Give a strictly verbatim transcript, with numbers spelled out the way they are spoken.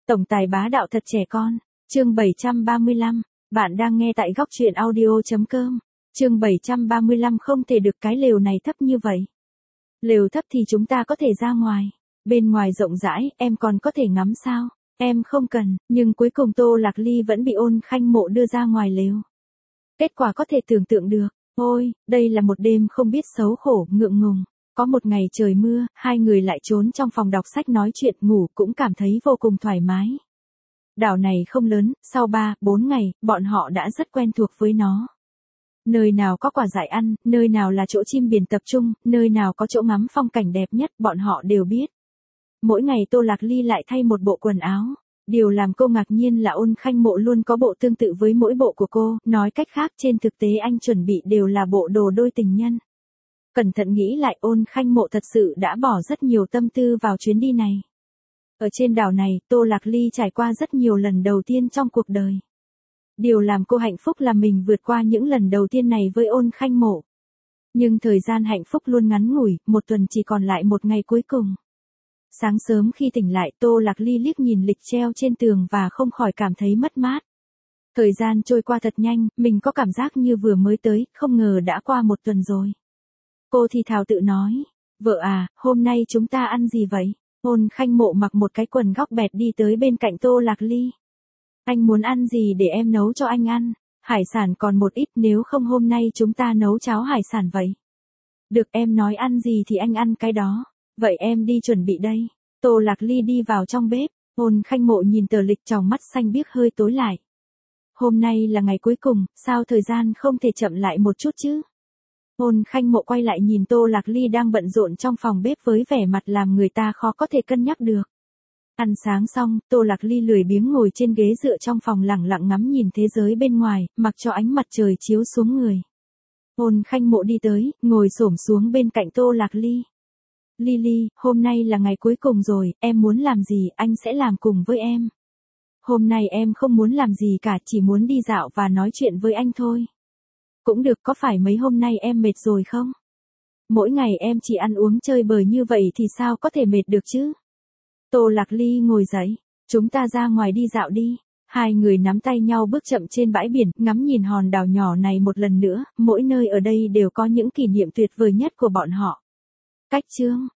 Tổng tài bá đạo thật trẻ con. Chương bảy trăm ba mươi lăm. Bạn đang nghe tại góc truyện audio chấm com. Chương bảy trăm ba mươi lăm không thể được cái lều này thấp như vậy. Lều thấp thì chúng ta có thể ra ngoài. Bên ngoài rộng rãi, em còn có thể ngắm sao? Em không cần, nhưng cuối cùng Tô Lạc Ly vẫn bị Ôn Khanh Mộ đưa ra ngoài lều. Kết quả có thể tưởng tượng được. Ôi, đây là một đêm không biết xấu khổ, ngượng ngùng. Có một ngày trời mưa, hai người lại trốn trong phòng đọc sách nói chuyện, ngủ cũng cảm thấy vô cùng thoải mái. Đảo này không lớn, sau ba, bốn ngày, bọn họ đã rất quen thuộc với nó. Nơi nào có quả dại ăn, nơi nào là chỗ chim biển tập trung, nơi nào có chỗ ngắm phong cảnh đẹp nhất, bọn họ đều biết. Mỗi ngày Tô Lạc Ly lại thay một bộ quần áo. Điều làm cô ngạc nhiên là Ôn Khanh Mộ luôn có bộ tương tự với mỗi bộ của cô, nói cách khác trên thực tế anh chuẩn bị đều là bộ đồ đôi tình nhân. Cẩn thận nghĩ lại, Ôn Khanh Mộ thật sự đã bỏ rất nhiều tâm tư vào chuyến đi này. Ở trên đảo này, Tô Lạc Ly trải qua rất nhiều lần đầu tiên trong cuộc đời. Điều làm cô hạnh phúc là mình vượt qua những lần đầu tiên này với Ôn Khanh Mộ. Nhưng thời gian hạnh phúc luôn ngắn ngủi, một tuần chỉ còn lại một ngày cuối cùng. Sáng sớm khi tỉnh lại, Tô Lạc Ly liếc nhìn lịch treo trên tường và không khỏi cảm thấy mất mát. Thời gian trôi qua thật nhanh, mình có cảm giác như vừa mới tới, không ngờ đã qua một tuần rồi. Cô thì thào tự nói, vợ à, hôm nay chúng ta ăn gì vậy? Ôn Khanh Mộ mặc một cái quần góc bẹt đi tới bên cạnh Tô Lạc Ly. Anh muốn ăn gì để em nấu cho anh ăn? Hải sản còn một ít, nếu không hôm nay chúng ta nấu cháo hải sản vậy. Được, em nói ăn gì thì anh ăn cái đó. Vậy em đi chuẩn bị đây. Tô Lạc Ly đi vào trong bếp. Ôn Khanh Mộ nhìn tờ lịch, tròng mắt xanh biếc hơi tối lại. Hôm nay là ngày cuối cùng, sao thời gian không thể chậm lại một chút chứ? Ôn Khanh Mộ quay lại nhìn Tô Lạc Ly đang bận rộn trong phòng bếp với vẻ mặt làm người ta khó có thể cân nhắc được. Ăn sáng xong, Tô Lạc Ly lười biếng ngồi trên ghế dựa trong phòng lẳng lặng ngắm nhìn thế giới bên ngoài, mặc cho ánh mặt trời chiếu xuống người. Ôn Khanh Mộ đi tới, ngồi xổm xuống bên cạnh Tô Lạc Ly. Ly, hôm nay là ngày cuối cùng rồi, em muốn làm gì anh sẽ làm cùng với em. Hôm nay em không muốn làm gì cả, chỉ muốn đi dạo và nói chuyện với anh thôi. Cũng được, có phải mấy hôm nay em mệt rồi không? Mỗi ngày em chỉ ăn uống chơi bời như vậy thì sao có thể mệt được chứ? Tô Lạc Ly ngồi dậy, chúng ta ra ngoài đi dạo đi. Hai người nắm tay nhau bước chậm trên bãi biển, ngắm nhìn hòn đảo nhỏ này một lần nữa, mỗi nơi ở đây đều có những kỷ niệm tuyệt vời nhất của bọn họ. Cách chương